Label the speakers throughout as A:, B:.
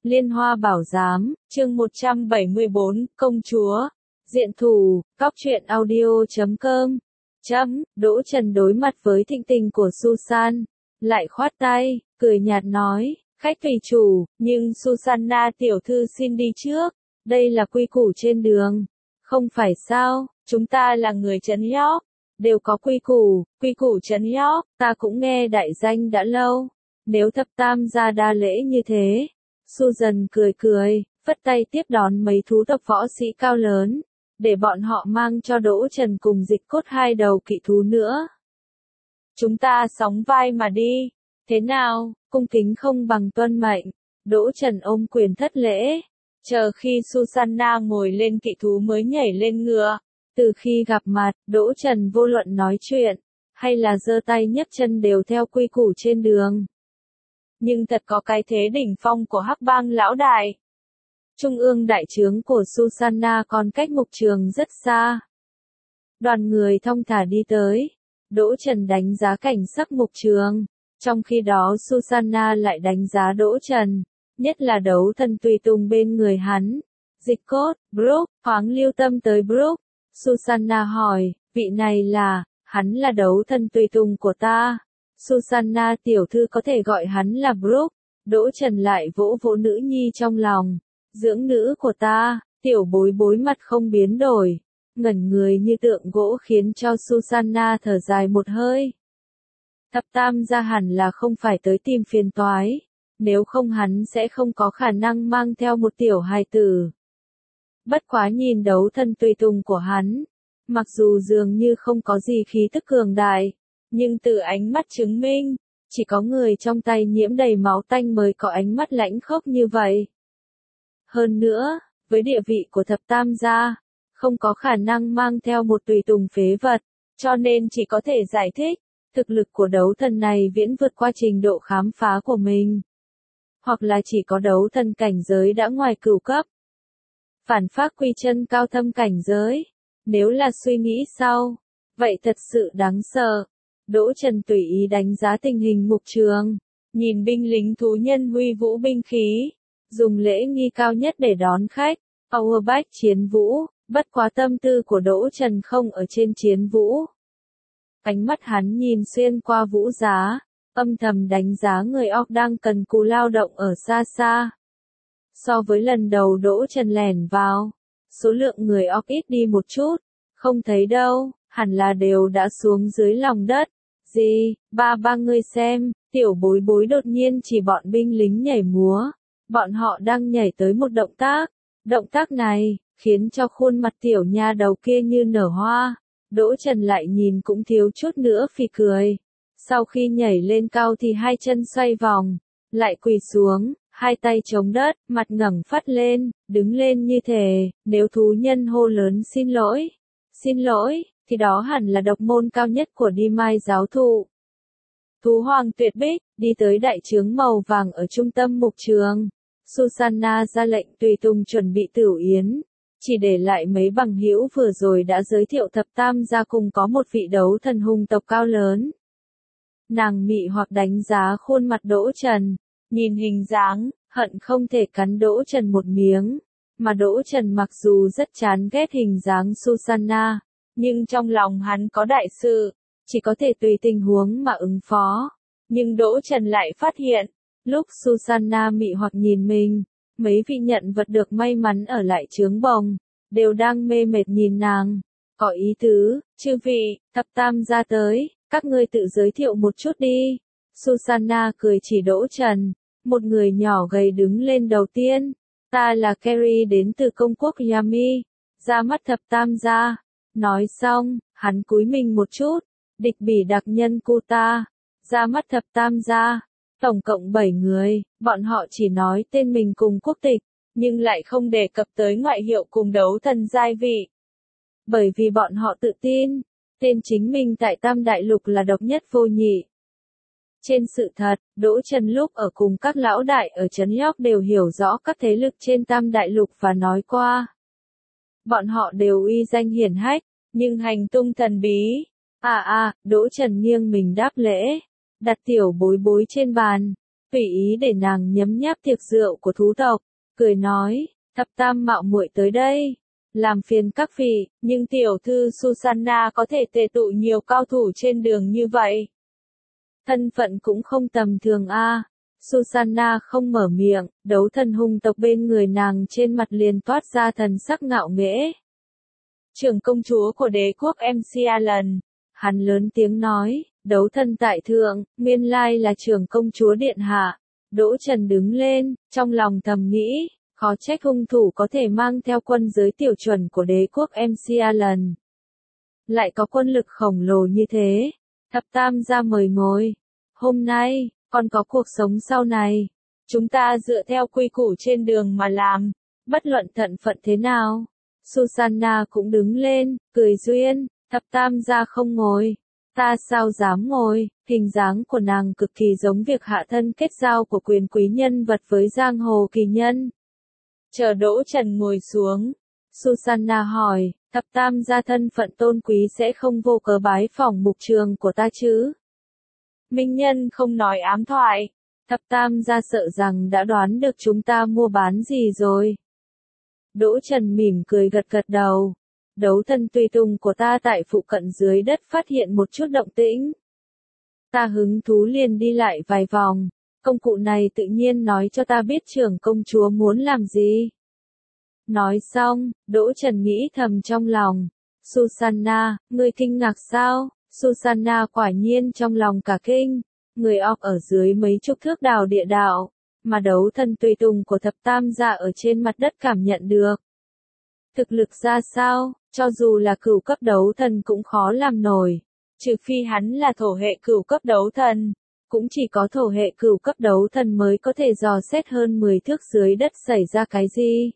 A: Liên Hoa Bảo Giám, chương 174, Công Chúa. Diện thủ, Cóc truyện audio.com. Đỗ Trần đối mặt với thịnh tình của Susan, lại khoát tay, cười nhạt nói, khách tùy chủ, nhưng Susanna tiểu thư xin đi trước, đây là quy củ trên đường. Không phải sao, chúng ta là người trấn York, đều có quy củ trấn York, ta cũng nghe đại danh đã lâu. Nếu thập tam gia đa lễ như thế. Susan cười, phất tay tiếp đón mấy thú tộc võ sĩ cao lớn, để bọn họ mang cho Đỗ Trần cùng Dịch Cốt hai đầu kỵ thú nữa. Chúng ta sóng vai mà đi, thế nào, cung kính không bằng tuân mệnh. Đỗ Trần ôm quyền thất lễ, chờ khi Susanna ngồi lên kỵ thú mới nhảy lên ngựa. Từ khi gặp mặt, Đỗ Trần vô luận nói chuyện, hay là giơ tay nhấc chân đều theo quy củ trên đường. Nhưng thật có cái thế đỉnh phong của Hắc Bang lão đại. Trung ương đại trướng của Susanna còn cách mục trường rất xa. Đoàn người thong thả đi tới. Đỗ Trần đánh giá cảnh sắc mục trường. Trong khi đó Susanna lại đánh giá Đỗ Trần. Nhất là đấu thần tùy tùng bên người hắn. Dịch Cốt, Brooke, thoáng lưu tâm tới Brooke. Susanna hỏi, vị này là, hắn là đấu thần tùy tùng của ta. Susanna tiểu thư có thể gọi hắn là Brooke. Đỗ Trần lại vỗ vỗ nữ nhi trong lòng. Dưỡng nữ của ta, tiểu bối bối mặt không biến đổi. Ngẩn người như tượng gỗ khiến cho Susanna thở dài một hơi. Thập tam gia hẳn là không phải tới tìm phiền toái. Nếu không hắn sẽ không có khả năng mang theo một tiểu hài tử. Bất quá nhìn đấu thân tùy tùng của hắn. Mặc dù dường như không có gì khí tức cường đại. Nhưng từ ánh mắt chứng minh, chỉ có người trong tay nhiễm đầy máu tanh mới có ánh mắt lãnh khốc như vậy. Hơn nữa, với địa vị của thập tam gia, không có khả năng mang theo một tùy tùng phế vật, cho nên chỉ có thể giải thích, thực lực của đấu thần này viễn vượt qua trình độ khám phá của mình. Hoặc là chỉ có đấu thần cảnh giới đã ngoài cửu cấp. Phản phác quy chân cao thâm cảnh giới, nếu là suy nghĩ sau, vậy thật sự đáng sợ. Đỗ Trần tùy ý đánh giá tình hình mục trường, nhìn binh lính thú nhân huy vũ binh khí, dùng lễ nghi cao nhất để đón khách, Auerbach chiến vũ, bất quá tâm tư của Đỗ Trần không ở trên chiến vũ. Ánh mắt hắn nhìn xuyên qua vũ giá, âm thầm đánh giá người Orc đang cần cù lao động ở xa xa. So với lần đầu Đỗ Trần lẻn vào, số lượng người Orc ít đi một chút, không thấy đâu, hẳn là đều đã xuống dưới lòng đất. Gì, ba người xem, tiểu bối bối đột nhiên chỉ bọn binh lính nhảy múa. Bọn họ đang nhảy tới một động tác này, khiến cho khuôn mặt tiểu nha đầu kia như nở hoa. Đỗ Trần lại nhìn cũng thiếu chút nữa phì cười. Sau khi nhảy lên cao thì hai chân xoay vòng, lại quỳ xuống, hai tay chống đất, mặt ngẩng phát lên, đứng lên như thể, nếu thú nhân hô lớn xin lỗi, thì đó hẳn là độc môn cao nhất của Đi Mai giáo thụ. Thú hoàng tuyệt bích, đi tới đại trướng màu vàng ở trung tâm mục trường. Susanna ra lệnh tùy tùng chuẩn bị tửu yến, chỉ để lại mấy bằng hữu vừa rồi đã giới thiệu thập tam gia cùng có một vị đấu thần hùng tộc cao lớn. Nàng mị hoặc đánh giá khuôn mặt Đỗ Trần, nhìn hình dáng, hận không thể cắn Đỗ Trần một miếng, mà Đỗ Trần mặc dù rất chán ghét hình dáng Susanna, nhưng trong lòng hắn có đại sự, chỉ có thể tùy tình huống mà ứng phó. Nhưng Đỗ Trần lại phát hiện, lúc Susanna mị hoặc nhìn mình, mấy vị nhận vật được may mắn ở lại trướng bồng, đều đang mê mệt nhìn nàng. Có ý tứ, chư vị, thập tam gia tới, các ngươi tự giới thiệu một chút đi. Susanna cười chỉ Đỗ Trần, một người nhỏ gầy đứng lên đầu tiên. Ta là Carrie đến từ công quốc Yami, ra mắt thập tam gia. Nói xong, hắn cúi mình một chút, địch bỉ đặc nhân Kuta, ra mắt thập tam gia. Tổng cộng 7 người, bọn họ chỉ nói tên mình cùng quốc tịch, nhưng lại không đề cập tới ngoại hiệu cùng đấu thần giai vị. Bởi vì bọn họ tự tin, tên chính mình tại Tam Đại Lục là độc nhất vô nhị. Trên sự thật, Đỗ Trần lúc ở cùng các lão đại ở Trấn York đều hiểu rõ các thế lực trên Tam Đại Lục và nói qua. Bọn họ đều uy danh hiển hách, nhưng hành tung thần bí. Đỗ Trần nghiêng mình đáp lễ, đặt tiểu bối bối trên bàn, tùy ý để nàng nhấm nháp tiệc rượu của thú tộc, cười nói, thập tam mạo muội tới đây, làm phiền các vị, nhưng tiểu thư Susanna có thể tề tụ nhiều cao thủ trên đường như vậy. Thân phận cũng không tầm thường a. Susanna không mở miệng, đấu thần hung tộc bên người nàng trên mặt liền toát ra thần sắc ngạo nghễ. Trưởng công chúa của đế quốc MCALN, hắn lớn tiếng nói, đấu thần tại thượng, nguyên lai là trưởng công chúa điện hạ. Đỗ Trần đứng lên, trong lòng thầm nghĩ, khó trách hung thủ có thể mang theo quân giới tiểu chuẩn của đế quốc MCALN. Lại có quân lực khổng lồ như thế. Thập tam gia mời ngồi. Hôm nay, còn có cuộc sống sau này. Chúng ta dựa theo quy củ trên đường mà làm, bất luận thân phận thế nào. Susanna cũng đứng lên, cười duyên, thập tam gia không ngồi. Ta sao dám ngồi, hình dáng của nàng cực kỳ giống việc hạ thân kết giao của quyền quý nhân vật với giang hồ kỳ nhân. Chờ Đỗ Trần ngồi xuống, Susanna hỏi, thập tam gia thân phận tôn quý sẽ không vô cớ bái phỏng mục trường của ta chứ? Minh nhân không nói ám thoại, thập tam gia sợ rằng đã đoán được chúng ta mua bán gì rồi. Đỗ Trần mỉm cười gật gật đầu. Đấu thần tùy tùng của ta tại phụ cận dưới đất phát hiện một chút động tĩnh. Ta hứng thú liền đi lại vài vòng, công cụ này tự nhiên nói cho ta biết trưởng công chúa muốn làm gì. Nói xong, Đỗ Trần nghĩ thầm trong lòng, Susanna, ngươi kinh ngạc sao? Susanna quả nhiên trong lòng cả kinh, người orc ở dưới mấy chục thước đào địa đạo, mà đấu thần tùy tùng của thập tam gia ở trên mặt đất cảm nhận được. Thực lực ra sao, cho dù là cửu cấp đấu thần cũng khó làm nổi, trừ phi hắn là thổ hệ cửu cấp đấu thần, cũng chỉ có thổ hệ cửu cấp đấu thần mới có thể dò xét hơn 10 thước dưới đất xảy ra cái gì.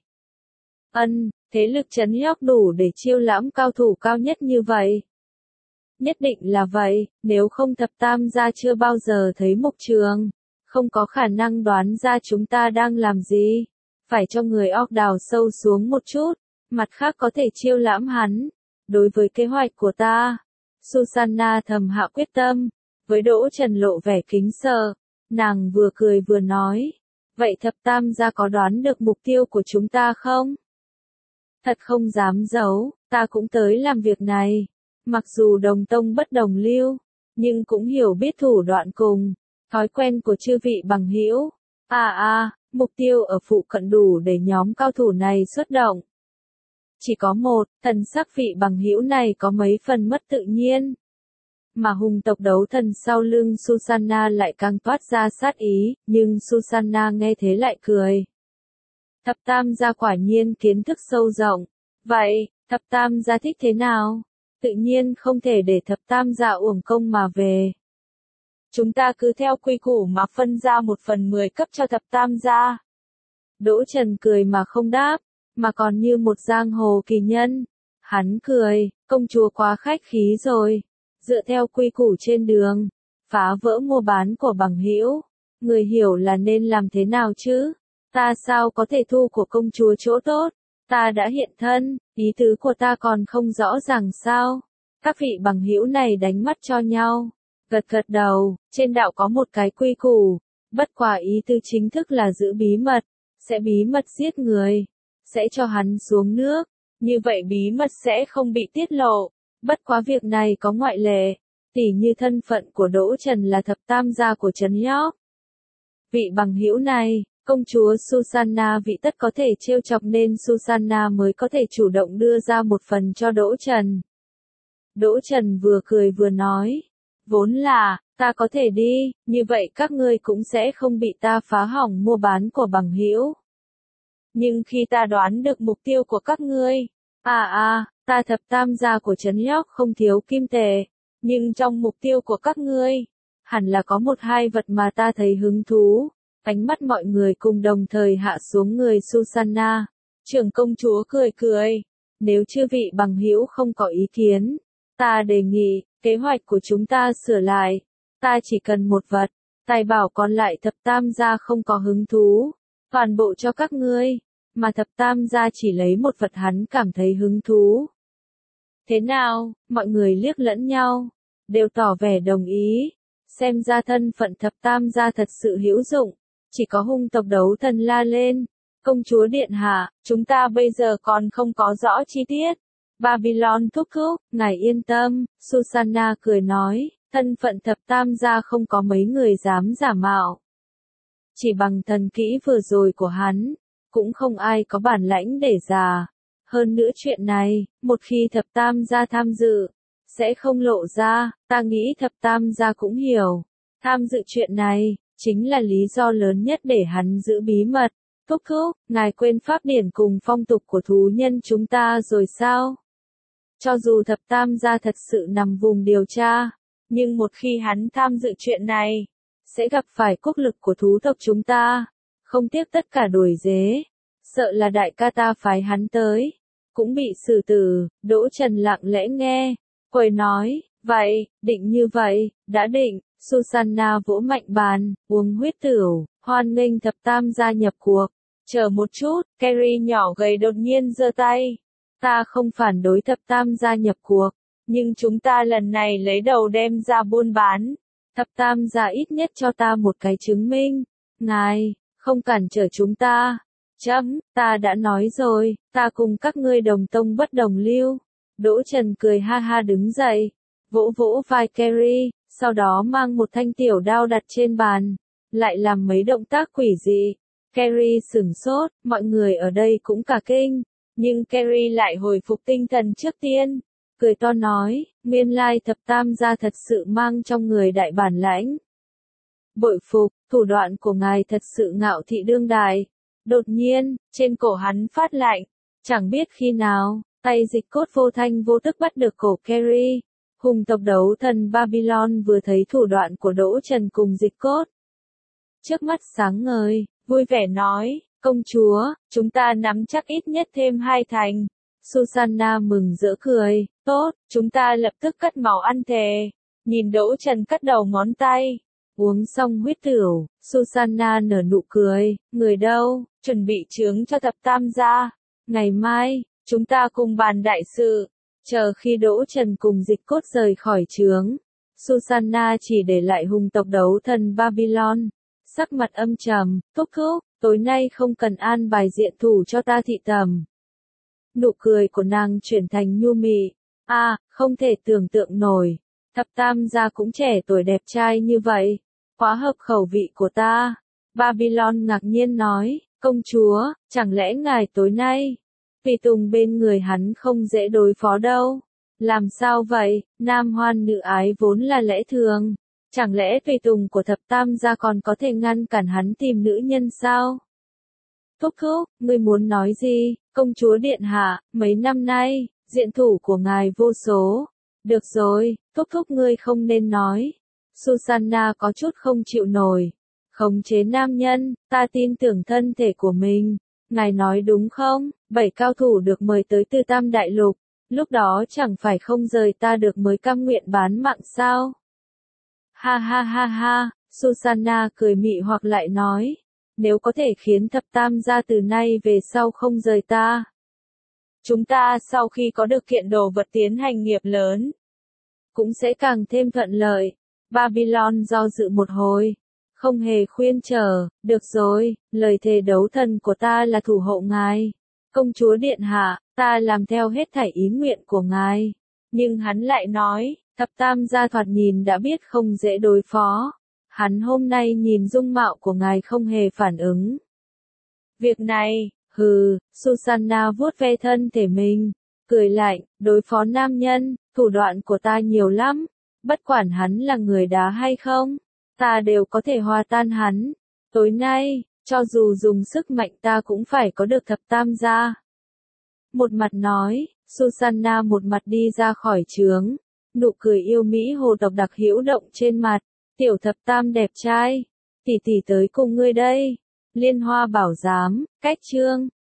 A: Thế lực trấn nhóc đủ để chiêu lãm cao thủ cao nhất như vậy. Nhất định là vậy, nếu không thập tam gia chưa bao giờ thấy mục trường, không có khả năng đoán ra chúng ta đang làm gì. Phải cho người orc đào sâu xuống một chút, mặt khác có thể chiêu lãm hắn. Đối với kế hoạch của ta, Susanna thầm hạ quyết tâm, với Đỗ Trần lộ vẻ kính sợ, nàng vừa cười vừa nói, vậy thập tam gia có đoán được mục tiêu của chúng ta không? Thật không dám giấu, ta cũng tới làm việc này. Mặc dù đồng tông bất đồng lưu, nhưng cũng hiểu biết thủ đoạn cùng, thói quen của chư vị bằng hữu. Mục tiêu ở phụ cận đủ để nhóm cao thủ này xuất động. Chỉ có một, thần sắc vị bằng hữu này có mấy phần mất tự nhiên. Mà hùng tộc đấu thần sau lưng Susanna lại càng toát ra sát ý, nhưng Susanna nghe thế lại cười. Thập tam gia quả nhiên kiến thức sâu rộng. Vậy, thập tam gia thích thế nào? Tự nhiên không thể để thập tam gia uổng công mà về. Chúng ta cứ theo quy củ mà phân ra 1/10 cấp cho thập tam gia. Đỗ Trần cười mà không đáp, mà còn như một giang hồ kỳ nhân. Hắn cười, công chúa quá khách khí rồi. Dựa theo quy củ trên đường, phá vỡ mua bán của bằng hữu, người hiểu là nên làm thế nào chứ? Ta sao có thể thu của công chúa chỗ tốt? Ta đã hiện thân, ý tứ của ta còn không rõ ràng sao? Các vị bằng hữu này đánh mắt cho nhau, gật gật đầu, trên đạo có một cái quy củ, bất quả ý tứ chính thức là giữ bí mật, sẽ bí mật giết người, sẽ cho hắn xuống nước, như vậy bí mật sẽ không bị tiết lộ, bất quá việc này có ngoại lệ, tỉ như thân phận của Đỗ Trần là thập tam gia của trấn nhóc. Vị bằng hữu này, công chúa Susanna vị tất có thể trêu chọc nên Susanna mới có thể chủ động đưa ra một phần cho Đỗ Trần. Đỗ Trần vừa cười vừa nói, vốn là, ta có thể đi, như vậy các ngươi cũng sẽ không bị ta phá hỏng mua bán của bằng hữu. Nhưng khi ta đoán được mục tiêu của các ngươi, ta thập tam gia của trấn nhóc không thiếu kim tệ, nhưng trong mục tiêu của các ngươi, hẳn là có 1-2 vật mà ta thấy hứng thú. Ánh mắt mọi người cùng đồng thời hạ xuống người Susanna. Trưởng công chúa cười cười, nếu chư vị bằng hữu không có ý kiến, ta đề nghị, kế hoạch của chúng ta sửa lại. Ta chỉ cần một vật, tài bảo còn lại thập tam gia không có hứng thú, toàn bộ cho các ngươi, mà thập tam gia chỉ lấy một vật hắn cảm thấy hứng thú. Thế nào, mọi người liếc lẫn nhau, đều tỏ vẻ đồng ý. Xem ra thân phận thập tam gia thật sự hữu dụng. Chỉ có hung tộc đấu thần la lên. Công chúa điện hạ, chúng ta bây giờ còn không có rõ chi tiết. Babylon thúc thúc, ngài yên tâm, Susanna cười nói, thân phận thập tam gia không có mấy người dám giả mạo. Chỉ bằng thần kỹ vừa rồi của hắn, cũng không ai có bản lãnh để giả. Hơn nữa chuyện này, một khi thập tam gia tham dự, sẽ không lộ ra, ta nghĩ thập tam gia cũng hiểu. Tham dự chuyện này, chính là lý do lớn nhất để hắn giữ bí mật. Thúc thúc, ngài quên pháp điển cùng phong tục của thú nhân chúng ta rồi sao? Cho dù thập tam gia thật sự nằm vùng điều tra, nhưng một khi hắn tham dự chuyện này, sẽ gặp phải quốc lực của thú tộc chúng ta. Không tiếc tất cả đuổi dế, sợ là đại ca ta phái hắn tới, cũng bị xử tử. Đỗ Trần lặng lẽ nghe, quầy nói, vậy, định như vậy, đã định. Susanna vỗ mạnh bàn, uống huyết tửu, hoan nghênh thập tam gia nhập cuộc. Chờ một chút, Carrie nhỏ gầy đột nhiên giơ tay. Ta không phản đối thập tam gia nhập cuộc, nhưng chúng ta lần này lấy đầu đem ra buôn bán. Thập tam gia ít nhất cho ta một cái chứng minh. Ngài, không cản trở chúng ta. Ta đã nói rồi, ta cùng các ngươi đồng tông bất đồng lưu. Đỗ Trần cười ha ha đứng dậy, vỗ vỗ vai Carrie, sau đó mang một thanh tiểu đao đặt trên bàn, lại làm mấy động tác quỷ dị. Carrie sửng sốt, mọi người ở đây cũng cả kinh, nhưng Carrie lại hồi phục tinh thần trước tiên, cười to nói, nguyên lai thập tam gia thật sự mang trong người đại bản lãnh. Bội phục, thủ đoạn của ngài thật sự ngạo thị đương đại. Đột nhiên, trên cổ hắn phát lạnh, chẳng biết khi nào, tay Dịch Cốt vô thanh vô tức bắt được cổ Carrie. Hùng tộc đấu thần Babylon vừa thấy thủ đoạn của Đỗ Trần cùng Dịch Cốt, trước mắt sáng ngời, vui vẻ nói, công chúa, chúng ta nắm chắc ít nhất thêm 2 thành. Susanna mừng rỡ cười, tốt, chúng ta lập tức cắt máu ăn thề. Nhìn Đỗ Trần cắt đầu ngón tay, uống xong huyết tửu, Susanna nở nụ cười, người đâu, chuẩn bị chướng cho thập tam gia. Ngày mai, chúng ta cùng bàn đại sự. Chờ khi Đỗ Trần cùng Dịch Cốt rời khỏi trướng, Susanna chỉ để lại hùng tộc đấu thần Babylon. Sắc mặt âm trầm, thúc thúc, tối nay không cần an bài diện thủ cho ta thị tầm. Nụ cười của nàng chuyển thành nhu mị. Không thể tưởng tượng nổi. Thập tam gia cũng trẻ tuổi đẹp trai như vậy. Quá hợp khẩu vị của ta. Babylon ngạc nhiên nói, công chúa, chẳng lẽ ngài tối nay, tùy tùng bên người hắn không dễ đối phó đâu. Làm sao vậy, nam hoan nữ ái vốn là lẽ thường. Chẳng lẽ tùy tùng của thập tam gia còn có thể ngăn cản hắn tìm nữ nhân sao? Thúc thúc, ngươi muốn nói gì, công chúa điện hạ, mấy năm nay, diện thủ của ngài vô số. Được rồi, thúc thúc ngươi không nên nói. Susanna có chút không chịu nổi. Khống chế nam nhân, ta tin tưởng thân thể của mình. Ngài nói đúng không? 7 cao thủ được mời tới từ Tam Đại Lục. Lúc đó chẳng phải không rời ta được mới cam nguyện bán mạng sao? Ha ha ha ha, Susanna cười mị hoặc lại nói, nếu có thể khiến thập tam gia từ nay về sau không rời ta. Chúng ta sau khi có được kiện đồ vật tiến hành nghiệp lớn, cũng sẽ càng thêm thuận lợi. Babylon do dự một hồi, không hề khuyên chờ, được rồi, lời thề đấu thần của ta là thủ hộ ngài. Công chúa điện hạ, ta làm theo hết thảy ý nguyện của ngài. Nhưng hắn lại nói, thập tam gia thoạt nhìn đã biết không dễ đối phó. Hắn hôm nay nhìn dung mạo của ngài không hề phản ứng. Việc này, Susanna vuốt ve thân thể mình, cười lạnh, đối phó nam nhân, thủ đoạn của ta nhiều lắm. Bất quản hắn là người đá hay không, ta đều có thể hòa tan hắn. Tối nay, cho dù dùng sức mạnh ta cũng phải có được thập tam gia. Một mặt nói, Susanna một mặt đi ra khỏi trướng. Nụ cười yêu mỹ hồ độc đặc hữu động trên mặt. Tiểu thập tam đẹp trai, tỷ tỷ tới cùng ngươi đây. Liên Hoa Bảo Giám, cách chương